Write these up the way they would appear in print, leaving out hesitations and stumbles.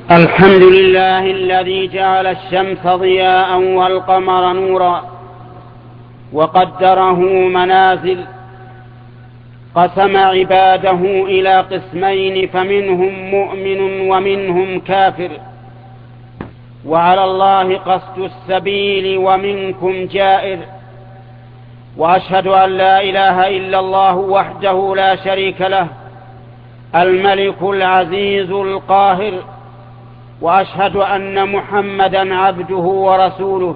الحمد لله الذي جعل الشمس ضياء والقمر نورا وقدره منازل. قسم عباده إلى قسمين فمنهم مؤمن ومنهم كافر، وعلى الله قصد السبيل ومنكم جائر. وأشهد أن لا إله إلا الله وحده لا شريك له الملك العزيز القاهر، وأشهد أن محمدا عبده ورسوله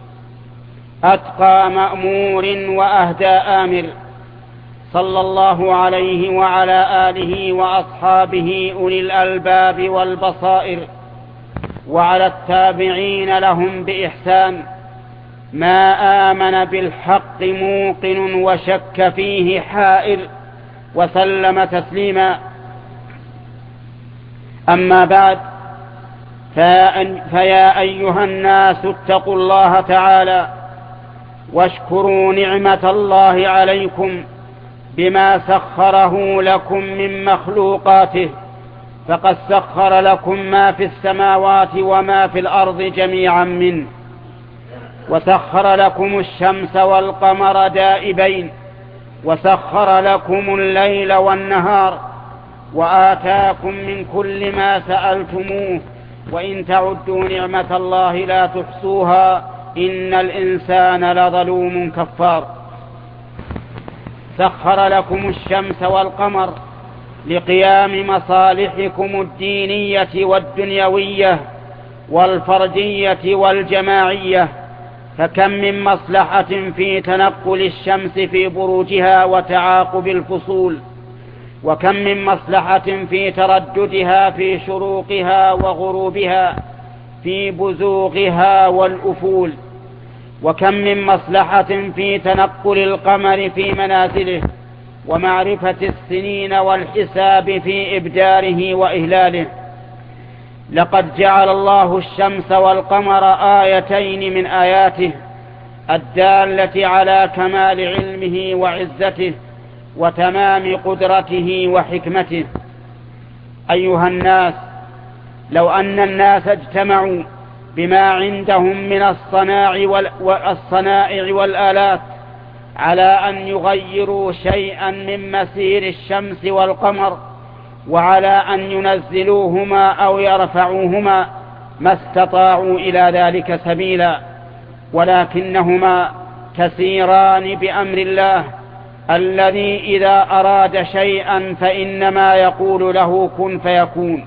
أتقى مأمور وأهدى آمر، صلى الله عليه وعلى آله وأصحابه أولي الألباب والبصائر، وعلى التابعين لهم بإحسان، ما آمن بالحق موقن وشك فيه حائر، وسلم تسليما. أما بعد، فيا أيها الناس اتقوا الله تعالى واشكروا نعمة الله عليكم بما سخره لكم من مخلوقاته، فقد سخر لكم ما في السماوات وما في الأرض جميعا منه، وسخر لكم الشمس والقمر دائبين، وسخر لكم الليل والنهار، وآتاكم من كل ما سألتموه، وإن تعدوا نعمة الله لا تحصوها، إن الإنسان لظلوم كفار. سخر لكم الشمس والقمر لقيام مصالحكم الدينية والدنيوية والفردية والجماعية، فكم من مصلحة في تنقل الشمس في بروجها وتعاقب الفصول، وكم من مصلحة في ترددها في شروقها وغروبها، في بزوغها والأفول، وكم من مصلحة في تنقل القمر في منازله، ومعرفة السنين والحساب في إبداره وإهلاله. لقد جعل الله الشمس والقمر آيتين من آياته الدالة على كمال علمه وعزته وتمام قدرته وحكمته. أيها الناس، لو أن الناس اجتمعوا بما عندهم من الصنائع والآلات على أن يغيروا شيئا من مسير الشمس والقمر، وعلى أن ينزلوهما أو يرفعوهما، ما استطاعوا إلى ذلك سبيلا، ولكنهما تسيران بأمر الله الذي إذا أراد شيئا فإنما يقول له كن فيكون.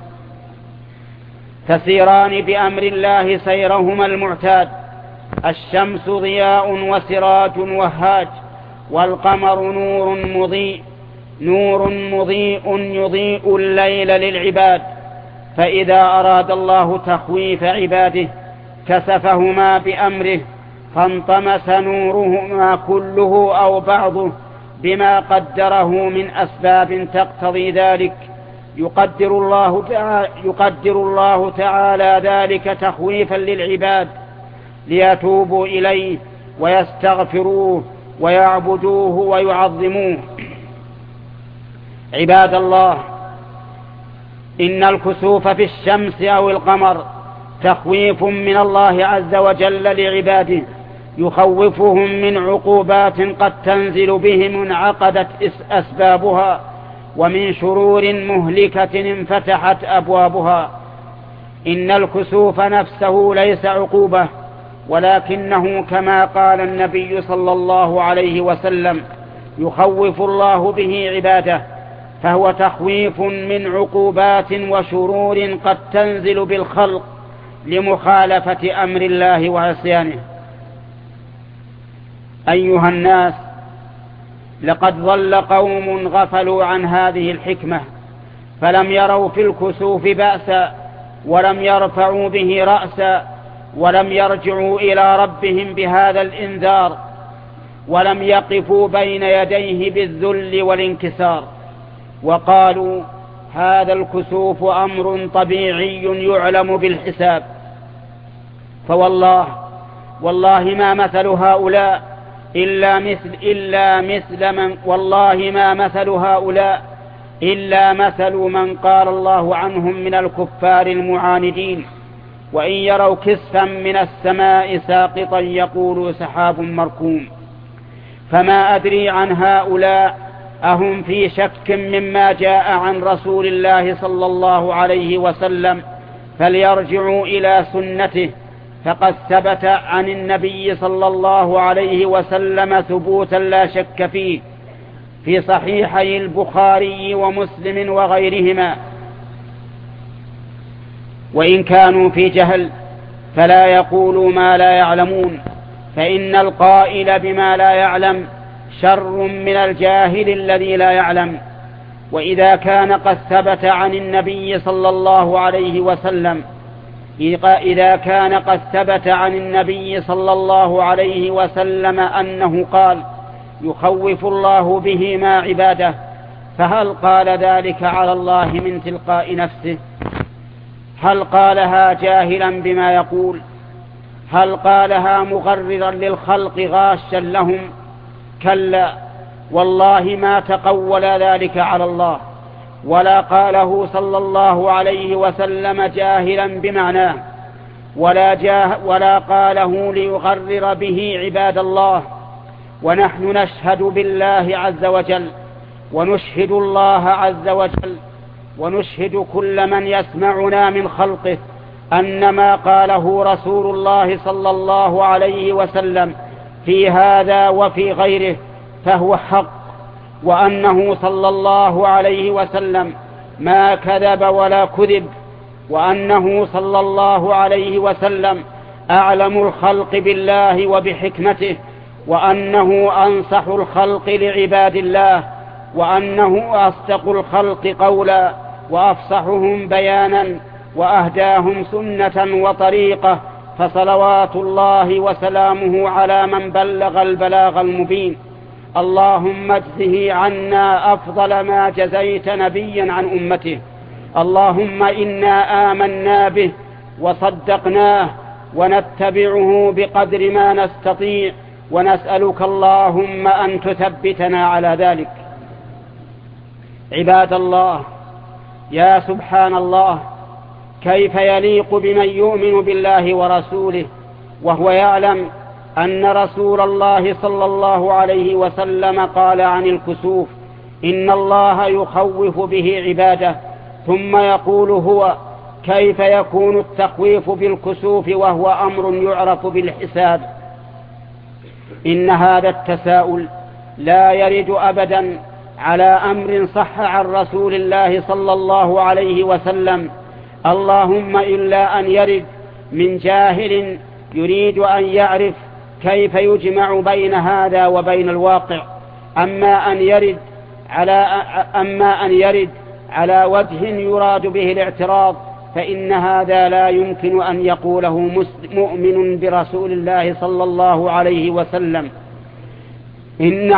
تسيران بأمر الله سيرهما المعتاد، الشمس ضياء وسراج وهاج، والقمر نور مضيء يضيء الليل للعباد. فإذا أراد الله تخويف عباده كسفهما بأمره، فانطمس نورهما كله أو بعضه بما قدره من أسباب تقتضي ذلك. يقدر الله تعالى ذلك تخويفا للعباد ليتوبوا إليه ويستغفروه ويعبدوه ويعظموه. عباد الله، إن الكسوف في الشمس أو القمر تخويف من الله عز وجل لعباده، يخوفهم من عقوبات قد تنزل بهم انعقدت أسبابها، ومن شرور مهلكة انفتحت أبوابها. إن الكسوف نفسه ليس عقوبة، ولكنه كما قال النبي صلى الله عليه وسلم يخوف الله به عباده، فهو تخويف من عقوبات وشرور قد تنزل بالخلق لمخالفة أمر الله وعصيانه. أيها الناس، لقد ظل قوم غفلوا عن هذه الحكمة، فلم يروا في الكسوف بأسا، ولم يرفعوا به رأسا، ولم يرجعوا إلى ربهم بهذا الإنذار، ولم يقفوا بين يديه بالذل والانكسار، وقالوا هذا الكسوف أمر طبيعي يعلم بالحساب. والله ما مثل هؤلاء إلا مثل من قال الله عنهم من الكفار المعاندين، وإن يروا كسفا من السماء ساقطا يقولوا سحاب مركوم. فما أدري عن هؤلاء أهم في شك مما جاء عن رسول الله صلى الله عليه وسلم، فليرجعوا إلى سنته، فقد ثبت عن النبي صلى الله عليه وسلم ثبوتا لا شك فيه في صحيحي البخاري ومسلم وغيرهما. وإن كانوا في جهل فلا يقولوا ما لا يعلمون، فإن القائل بما لا يعلم شر من الجاهل الذي لا يعلم. وإذا كان قد ثبت عن النبي صلى الله عليه وسلم أنه قال: يخوف الله به ما عباده، فهل قال ذلك على الله من تلقاء نفسه؟ هل قالها جاهلا بما يقول؟ هل قالها مغررا للخلق غاشا لهم؟ كلا والله ما تقول ذلك على الله، ولا قاله صلى الله عليه وسلم جاهلا بمعناه، ولا قاله ليغرر به عباد الله. ونحن نشهد بالله عز وجل، ونشهد الله عز وجل، ونشهد كل من يسمعنا من خلقه أن ما قاله رسول الله صلى الله عليه وسلم في هذا وفي غيره فهو حق، وأنه صلى الله عليه وسلم ما كذب ولا كذب، وأنه صلى الله عليه وسلم أعلم الخلق بالله وبحكمته، وأنه أنصح الخلق لعباد الله، وأنه أصدق الخلق قولا، وأفصحهم بيانا، وأهداهم سنة وطريقة. فصلوات الله وسلامه على من بلغ البلاغ المبين. اللهم اجزه عنا أفضل ما جزيت نبيا عن أمته. اللهم إنا آمنا به وصدقناه ونتبعه بقدر ما نستطيع، ونسألك اللهم أن تثبتنا على ذلك. عباد الله، يا سبحان الله، كيف يليق بمن يؤمن بالله ورسوله وهو يعلم أن رسول الله صلى الله عليه وسلم قال عن الكسوف: إن الله يخوف به عباده، ثم يقول هو: كيف يكون التخويف بالكسوف وهو أمر يعرف بالحساب؟ إن هذا التساؤل لا يرد أبدا على أمر صح عن رسول الله صلى الله عليه وسلم، اللهم إلا أن يرد من جاهل يريد أن يعرف كيف يجمع بين هذا وبين الواقع. أما أن يرد على وجه يراد به الاعتراض فإن هذا لا يمكن أن يقوله مؤمن برسول الله صلى الله عليه وسلم. إن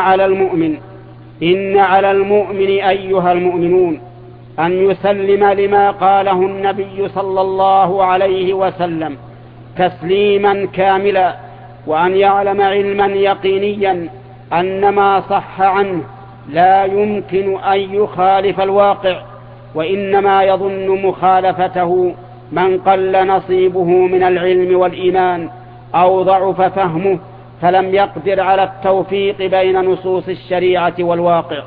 على المؤمن أيها المؤمنون أن يسلم لما قاله النبي صلى الله عليه وسلم تسليما كاملا، وأن يعلم علما يقينيا أن ما صح عنه لا يمكن أن يخالف الواقع، وإنما يظن مخالفته من قل نصيبه من العلم والإيمان أو ضعف فهمه فلم يقدر على التوفيق بين نصوص الشريعة والواقع.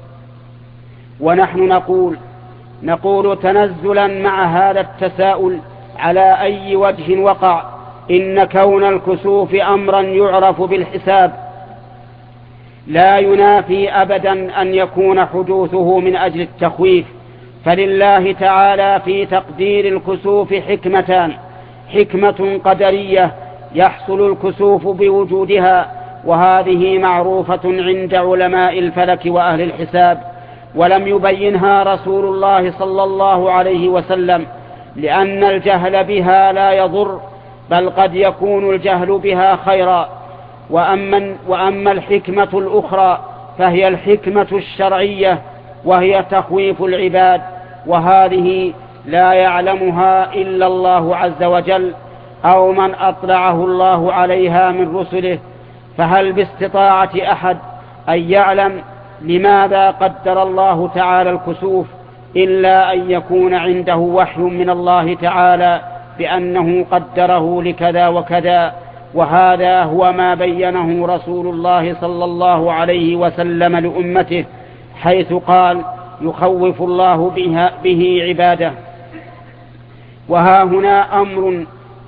ونحن نقول تنزلا مع هذا التساؤل على أي وجه وقع: إن كون الكسوف أمرا يعرف بالحساب لا ينافي أبدا أن يكون حدوثه من أجل التخويف، فلله تعالى في تقدير الكسوف حكمتان: حكمة قدرية يحصل الكسوف بوجودها، وهذه معروفة عند علماء الفلك وأهل الحساب، ولم يبينها رسول الله صلى الله عليه وسلم، لأن الجهل بها لا يضر، بل قد يكون الجهل بها خيرا. وأما الحكمة الأخرى فهي الحكمة الشرعية، وهي تخويف العباد، وهذه لا يعلمها إلا الله عز وجل أو من أطلعه الله عليها من رسله. فهل باستطاعة أحد أن يعلم لماذا قدر الله تعالى الكسوف إلا أن يكون عنده وحي من الله تعالى بأنه قدره لكذا وكذا، وهذا هو ما بينه رسول الله صلى الله عليه وسلم لأمته، حيث قال: يخوف الله به عباده. وها هنا أمر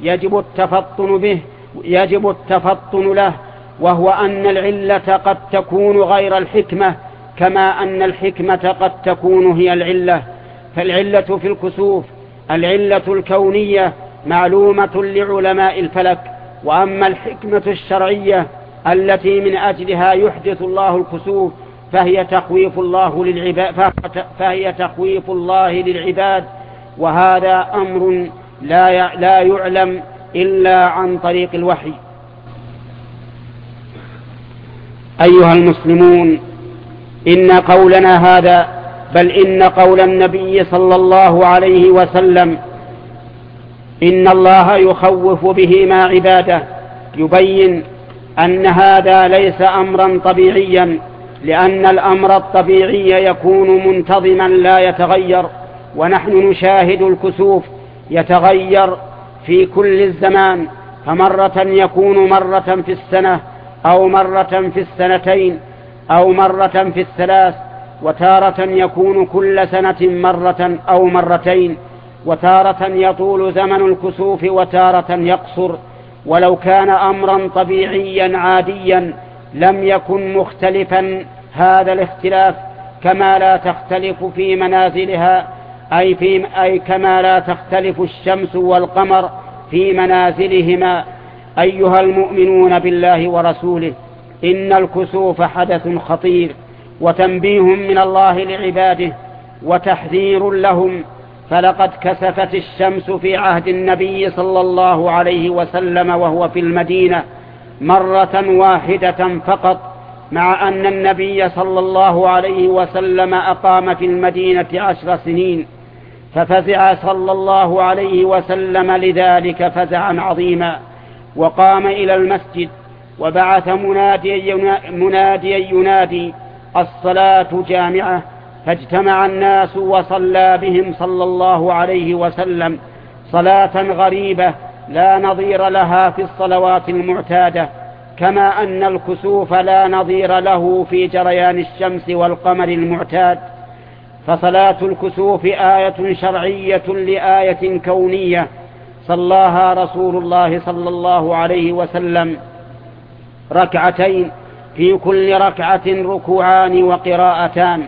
يجب التفطن له، وهو أن العلة قد تكون غير الحكمة، كما أن الحكمة قد تكون هي العلة. فالعلة في الكسوف العلة الكونية معلومة لعلماء الفلك، وأما الحكمة الشرعية التي من أجلها يحدث الله الكسوف فهي تخويف الله للعباد، وهذا أمر لا يعلم إلا عن طريق الوحي. أيها المسلمون، إن قولنا هذا، بل إن قول النبي صلى الله عليه وسلم إن الله يخوف به ما عباده يبين أن هذا ليس أمرا طبيعيا، لأن الأمر الطبيعي يكون منتظما لا يتغير، ونحن نشاهد الكسوف يتغير في كل الزمان، فمرة يكون مرة في السنة، أو مرة في السنتين، أو مرة في الثلاث، وتارة يكون كل سنة مرة أو مرتين، وتارة يطول زمن الكسوف وتارة يقصر. ولو كان أمرا طبيعيا عاديا لم يكن مختلفا هذا الاختلاف، كما لا تختلف في منازلها أي كما لا تختلف الشمس والقمر في منازلهما. أيها المؤمنون بالله ورسوله، إن الكسوف حدث خطير، وتنبيه من الله لعباده، وتحذير لهم. فلقد كسفت الشمس في عهد النبي صلى الله عليه وسلم وهو في المدينة مرة واحدة فقط، مع أن النبي صلى الله عليه وسلم أقام في المدينة 10 سنين، ففزع صلى الله عليه وسلم لذلك فزعا عظيما، وقام إلى المسجد وبعث مناديا ينادي: الصلاة جامعة، فاجتمع الناس وصلى بهم صلى الله عليه وسلم صلاة غريبة لا نظير لها في الصلوات المعتادة، كما أن الكسوف لا نظير له في جريان الشمس والقمر المعتاد. فصلاة الكسوف آية شرعية لآية كونية صلاها رسول الله صلى الله عليه وسلم ركعتين، في كل ركعة ركوعان وقراءتان.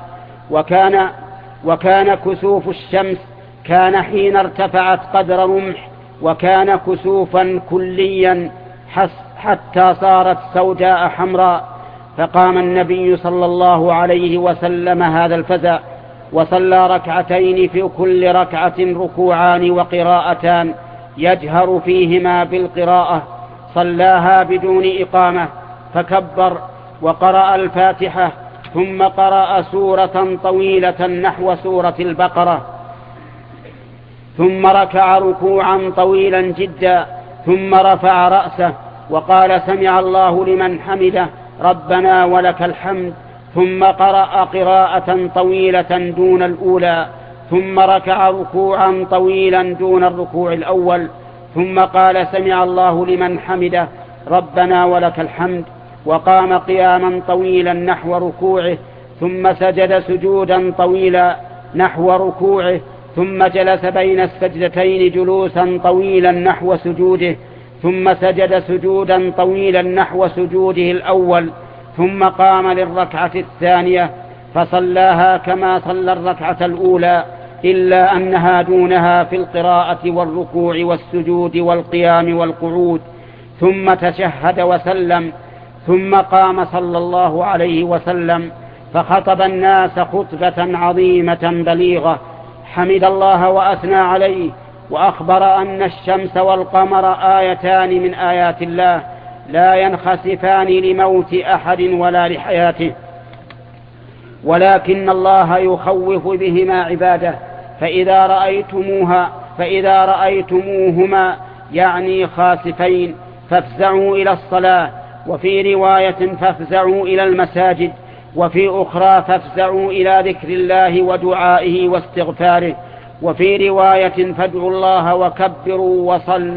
وكان كسوف الشمس كان حين ارتفعت قدر رمح، وكان كسوفا كليا حتى صارت سوداء حمراء. فقام النبي صلى الله عليه وسلم هذا الفزع وصلى ركعتين، في كل ركعة ركوعان وقراءتان يجهر فيهما بالقراءة، صلاها بدون إقامة، فكبر وقرأ الفاتحة، ثم قرأ سورة طويلة نحو سورة البقرة، ثم ركع ركوعا طويلا جدا، ثم رفع رأسه وقال: سمع الله لمن حمده ربنا ولك الحمد، ثم قرأ قراءة طويلة دون الأولى، ثم ركع ركوعا طويلا دون الركوع الأول، ثم قال: سمع الله لمن حمده ربنا ولك الحمد، وقام قياما طويلا نحو ركوعه، ثم سجد سجودا طويلا نحو ركوعه، ثم جلس بين السجدتين جلوسا طويلا نحو سجوده، ثم سجد سجودا طويلا نحو سجوده الأول، ثم قام للركعة الثانية فصلاها كما صلى الركعة الأولى، إلا أنها دونها في القراءة والركوع والسجود والقيام والقعود، ثم تشهد وسلم، ثم قام صلى الله عليه وسلم فخطب الناس خطبة عظيمة بليغة، حمد الله وأثنى عليه، وأخبر أن الشمس والقمر آيتان من آيات الله لا ينخسفان لموت أحد ولا لحياته، ولكن الله يخوف بهما عباده. فإذا رأيتموهما يعني خاسفين فافزعوا إلى الصلاة، وفي رواية فافزعوا إلى المساجد، وفي أخرى فافزعوا إلى ذكر الله ودعائه واستغفاره، وفي رواية فادعوا الله وكبروا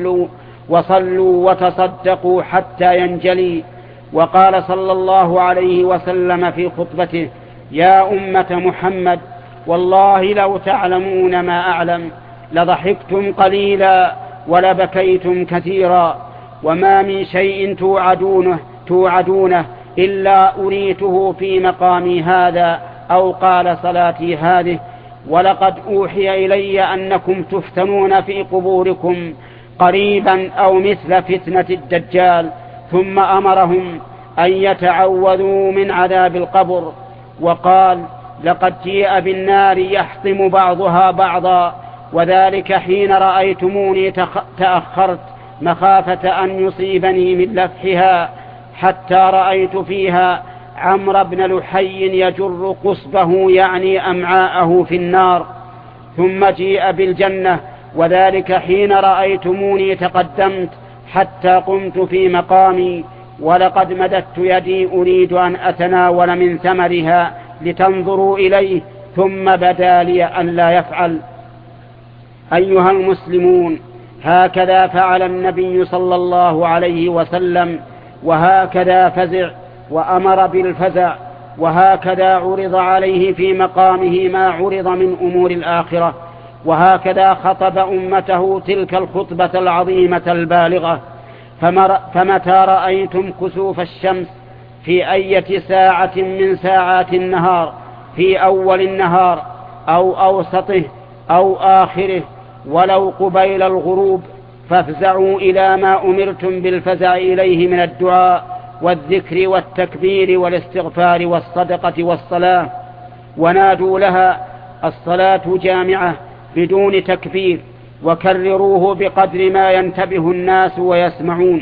وصلوا وتصدقوا حتى ينجلي. وقال صلى الله عليه وسلم في خطبته: يا أمة محمد، والله لو تعلمون ما أعلم لضحكتم قليلا ولبكيتم كثيرا، وما من شيء توعدونه إلا أريته في مقامي هذا، أو قال صلاتي هذه. ولقد أوحي إلي أنكم تفتنون في قبوركم قريبا أو مثل فتنة الدجال. ثم أمرهم أن يتعوذوا من عذاب القبر، وقال: لقد جيء بالنار يحطم بعضها بعضا، وذلك حين رأيتموني تأخرت مخافة أن يصيبني من لفحها، حتى رأيت فيها عمرو بن لحي يجر قصبه يعني أمعاءه في النار. ثم جيء بالجنة، وذلك حين رأيتموني تقدمت حتى قمت في مقامي، ولقد مددت يدي أريد أن أتناول من ثمرها لتنظروا إليه، ثم بدا لي أن لا يفعل. أيها المسلمون، هكذا فعل النبي صلى الله عليه وسلم، وهكذا فزع وأمر بالفزع، وهكذا عرض عليه في مقامه ما عرض من أمور الآخرة، وهكذا خطب أمته تلك الخطبة العظيمة البالغة. فمتى رأيتم كسوف الشمس في أي ساعة من ساعات النهار، في أول النهار أو أوسطه أو آخره، ولو قبيل الغروب، فافزعوا إلى ما أمرتم بالفزع إليه من الدعاء والذكر والتكبير والاستغفار والصدقة والصلاة، ونادوا لها الصلاة جامعة بدون تكبير، وكرروه بقدر ما ينتبه الناس ويسمعون.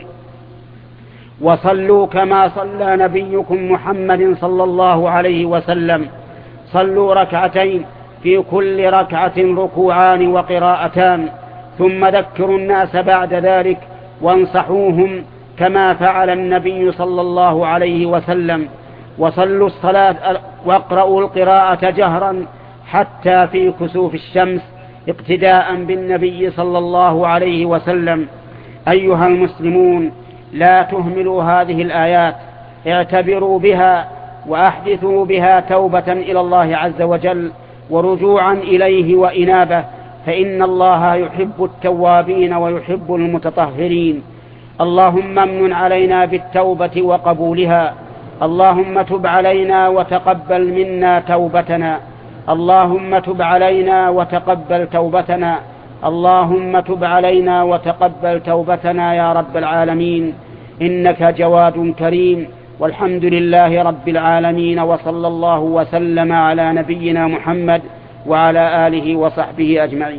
وصلوا كما صلى نبيكم محمد صلى الله عليه وسلم، صلوا ركعتين في كل ركعة ركوعان وقراءتان، ثم ذكروا الناس بعد ذلك وانصحوهم كما فعل النبي صلى الله عليه وسلم. وصلوا الصلاة واقرأوا القراءة جهرا حتى في كسوف الشمس اقتداء بالنبي صلى الله عليه وسلم. أيها المسلمون، لا تهملوا هذه الآيات، اعتبروا بها وأحدثوا بها توبة إلى الله عز وجل ورجوعا إليه وإنابة، فإن الله يحب التوابين ويحب المتطهرين. اللهم امن علينا بالتوبة وقبولها، اللهم تب علينا وتقبل منا توبتنا، اللهم تب علينا وتقبل توبتنا، اللهم تب علينا وتقبل توبتنا يا رب العالمين، إنك جواد كريم. والحمد لله رب العالمين، وصلى الله وسلم على نبينا محمد وعلى آله وصحبه أجمعين.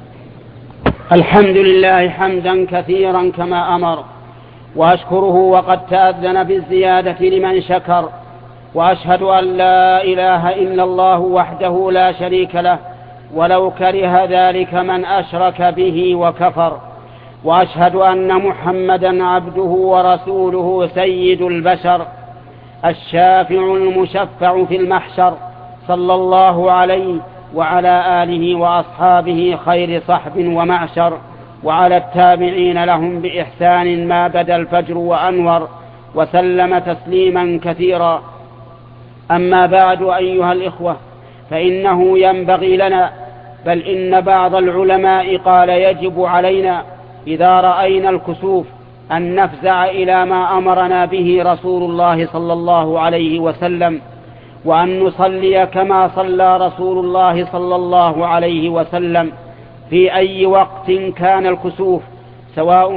الحمد لله حمدا كثيرا كما أمر، وأشكره وقد تأذن بالزيادة لمن شكر، وأشهد أن لا إله إلا الله وحده لا شريك له، ولو كره ذلك من أشرك به وكفر. وأشهد أن محمدا عبده ورسوله سيد البشر، الشافع المشفع في المحشر، صلى الله عليه وعلى آله وأصحابه خير صحب ومعشر، وعلى التابعين لهم بإحسان ما بدا الفجر وأنور، وسلم تسليما كثيرا. أما بعد أيها الإخوة، فإنه ينبغي لنا، بل إن بعض العلماء قال يجب علينا إذا رأينا الكسوف أن نفزع إلى ما أمرنا به رسول الله صلى الله عليه وسلم، وأن نصلي كما صلى رسول الله صلى الله عليه وسلم في أي وقت كان الكسوف، سواء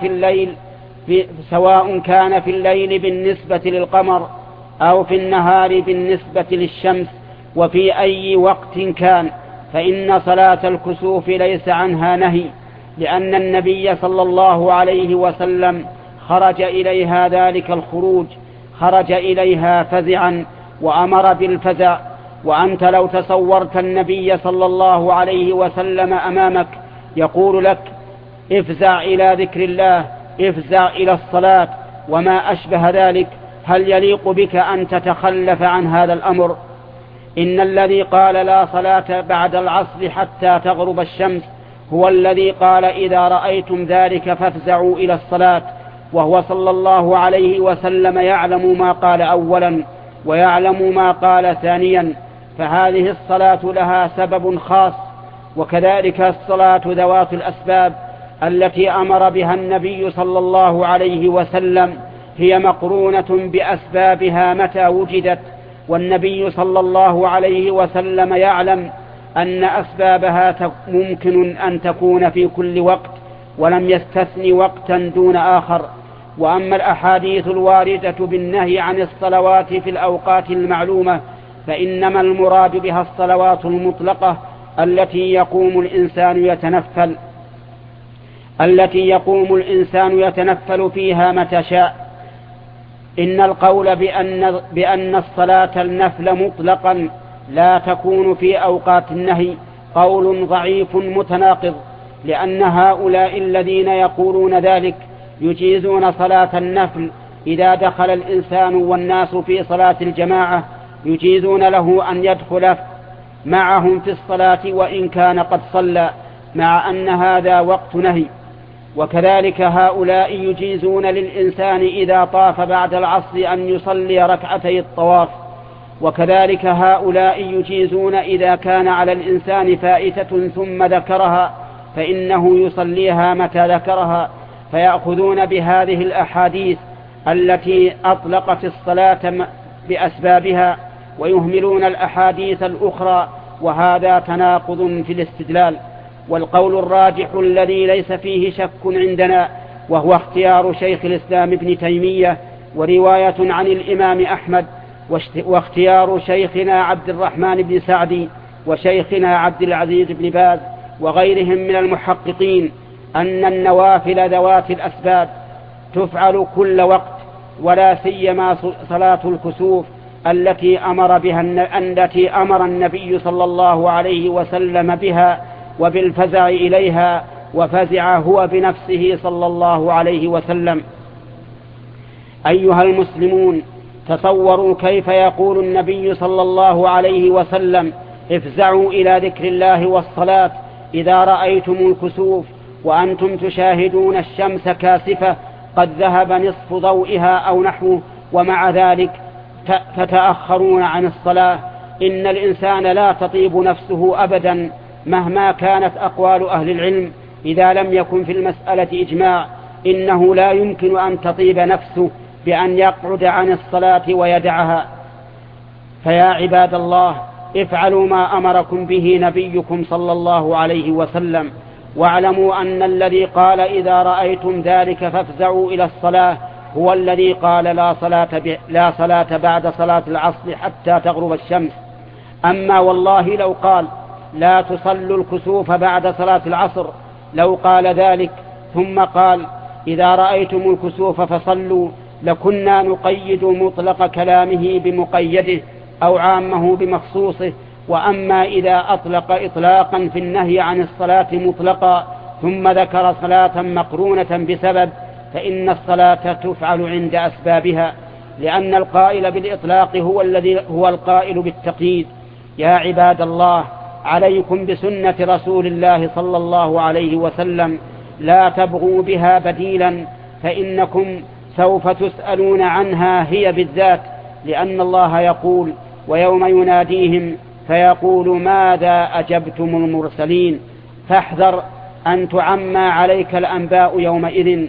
كان في الليل بالنسبة للقمر، أو في النهار بالنسبة للشمس، وفي أي وقت كان، فإن صلاة الكسوف ليس عنها نهي، لأن النبي صلى الله عليه وسلم خرج إليها ذلك الخروج، خرج إليها فزعا وأمر بالفزع. وأنت لو تصورت النبي صلى الله عليه وسلم أمامك يقول لك افزع إلى ذكر الله، افزع إلى الصلاة وما أشبه ذلك، هل يليق بك أن تتخلف عن هذا الأمر؟ إن الذي قال لا صلاة بعد العصر حتى تغرب الشمس هو الذي قال إذا رأيتم ذلك فافزعوا إلى الصلاة، وهو صلى الله عليه وسلم يعلم ما قال أولا ويعلم ما قال ثانيا، فهذه الصلاة لها سبب خاص. وكذلك الصلاة ذوات الأسباب التي أمر بها النبي صلى الله عليه وسلم هي مقرونة بأسبابها متى وجدت، والنبي صلى الله عليه وسلم يعلم أن أسبابها ممكن أن تكون في كل وقت ولم يستثن وقتا دون آخر. وأما الأحاديث الواردة بالنهي عن الصلوات في الأوقات المعلومة فإنما المراد بها الصلوات المطلقة التي يقوم الإنسان يتنفل فيها متى شاء. إن القول بأن الصلاة النفل مطلقا لا تكون في أوقات النهي قول ضعيف متناقض، لأن هؤلاء الذين يقولون ذلك يجيزون صلاة النفل إذا دخل الإنسان والناس في صلاة الجماعة، يجيزون له أن يدخل معهم في الصلاة وإن كان قد صلى، مع أن هذا وقت نهي. وكذلك هؤلاء يجيزون للإنسان إذا طاف بعد العصر أن يصلي ركعتي الطواف، وكذلك هؤلاء يجيزون إذا كان على الإنسان فائتة ثم ذكرها فإنه يصليها متى ذكرها، فيأخذون بهذه الأحاديث التي أطلقت الصلاة بأسبابها ويهملون الأحاديث الأخرى، وهذا تناقض في الاستدلال. والقول الراجح الذي ليس فيه شك عندنا وهو اختيار شيخ الإسلام ابن تيمية ورواية عن الإمام أحمد واختيار شيخنا عبد الرحمن بن سعدي وشيخنا عبد العزيز بن باز وغيرهم من المحققين أن النوافل ذوات الأسباب تفعل كل وقت، ولا سيما صلاة الكسوف التي أمر النبي صلى الله عليه وسلم بها وبالفزع إليها، وفزع هو بنفسه صلى الله عليه وسلم. أيها المسلمون، تصوروا كيف يقول النبي صلى الله عليه وسلم افزعوا إلى ذكر الله والصلاة إذا رأيتم الكسوف وأنتم تشاهدون الشمس كاسفة قد ذهب نصف ضوئها أو نحوه، ومع ذلك تتأخرون عن الصلاة. إن الإنسان لا تطيب نفسه أبدا مهما كانت أقوال أهل العلم، إذا لم يكن في المسألة إجماع إنه لا يمكن أن تطيب نفسه بأن يقعد عن الصلاة ويدعها. فيا عباد الله، افعلوا ما أمركم به نبيكم صلى الله عليه وسلم، واعلموا أن الذي قال إذا رأيتم ذلك فافزعوا إلى الصلاة هو الذي قال لا صلاة بعد صلاة العصر حتى تغرب الشمس. أما والله لو قال لا تصلوا الكسوف بعد صلاة العصر، لو قال ذلك ثم قال إذا رأيتم الكسوف فصلوا، لكنا نقيد مطلق كلامه بمقيده أو عامه بمخصوصه. وأما إذا أطلق إطلاقا في النهي عن الصلاة مطلقا ثم ذكر صلاة مقرونة بسبب، فإن الصلاة تفعل عند أسبابها، لأن القائل بالإطلاق هو القائل بالتقييد. يا عباد الله، عليكم بسنة رسول الله صلى الله عليه وسلم، لا تبغوا بها بديلا، فإنكم سوف تسألون عنها هي بالذات، لأن الله يقول ويوم يناديهم فيقول ماذا أجبتم المرسلين، فاحذر أن تعمى عليك الأنباء يومئذ.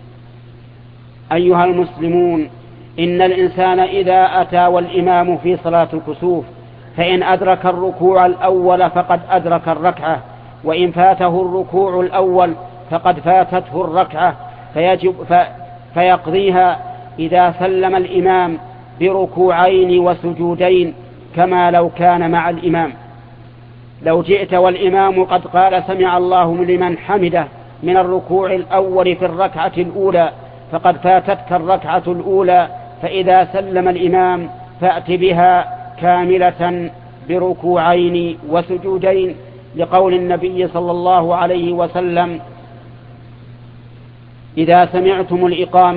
أيها المسلمون، إن الإنسان إذا أتى والإمام في صلاة الكسوف فإن أدرك الركوع الأول فقد أدرك الركعة، وإن فاته الركوع الأول فقد فاتته الركعة، فيقضيها إذا سلم الإمام بركوعين وسجودين كما لو كان مع الإمام. لو جئت والإمام قد قال سمع الله لمن حمده من الركوع الأول في الركعة الأولى فقد فاتتك الركعة الأولى، فإذا سلم الإمام فأت بها كاملة بركوعين وسجودين، لقول النبي صلى الله عليه وسلم إذا سمعتم الإقامة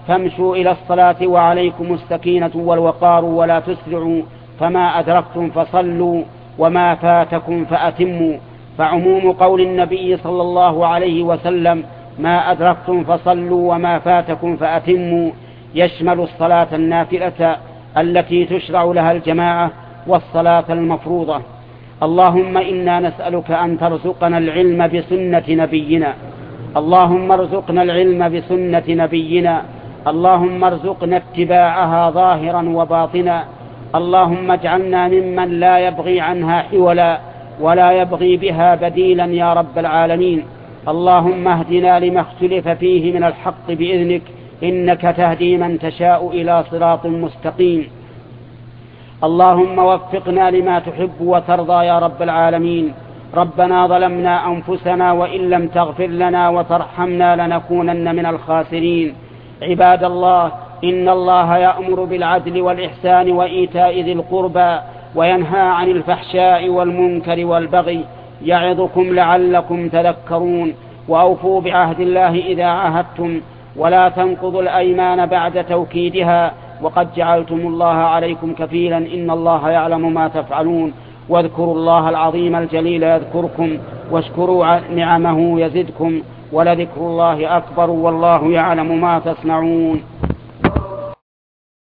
فامشوا إلى الصلاة وعليكم السكينة والوقار ولا تسرعوا، فما أدركتم فصلوا وما فاتكم فأتموا. فعموم قول النبي صلى الله عليه وسلم ما أدركتم فصلوا وما فاتكم فأتموا يشمل الصلاة النافلة التي تشرع لها الجماعة والصلاة المفروضة. اللهم إنا نسألك أن ترزقنا العلم بسنة نبينا، اللهم ارزقنا العلم بسنة نبينا، اللهم ارزقنا اتباعها ظاهرا وباطنا، اللهم اجعلنا ممن لا يبغي عنها حولا ولا يبغي بها بديلا يا رب العالمين. اللهم اهدنا لما اختلف فيه من الحق بإذنك، إنك تهدي من تشاء إلى صراط مستقيم. اللهم وفقنا لما تحب وترضى يا رب العالمين. ربنا ظلمنا أنفسنا وإن لم تغفر لنا وترحمنا لنكونن من الخاسرين. عباد الله، إن الله يأمر بالعدل والإحسان وإيتاء ذي القربى وينهى عن الفحشاء والمنكر والبغي، يعظكم لعلكم تذكرون. وأوفوا بعهد الله إذا عاهدتم، ولا تنقضوا الأيمان بعد توكيدها، وقد جعلتم الله عليكم كفيلا، إن الله يعلم ما تفعلون. واذكروا الله العظيم الجليل يذكركم، واشكروا نعمه يزدكم، ولذكر الله أكبر، والله يعلم ما تصنعون.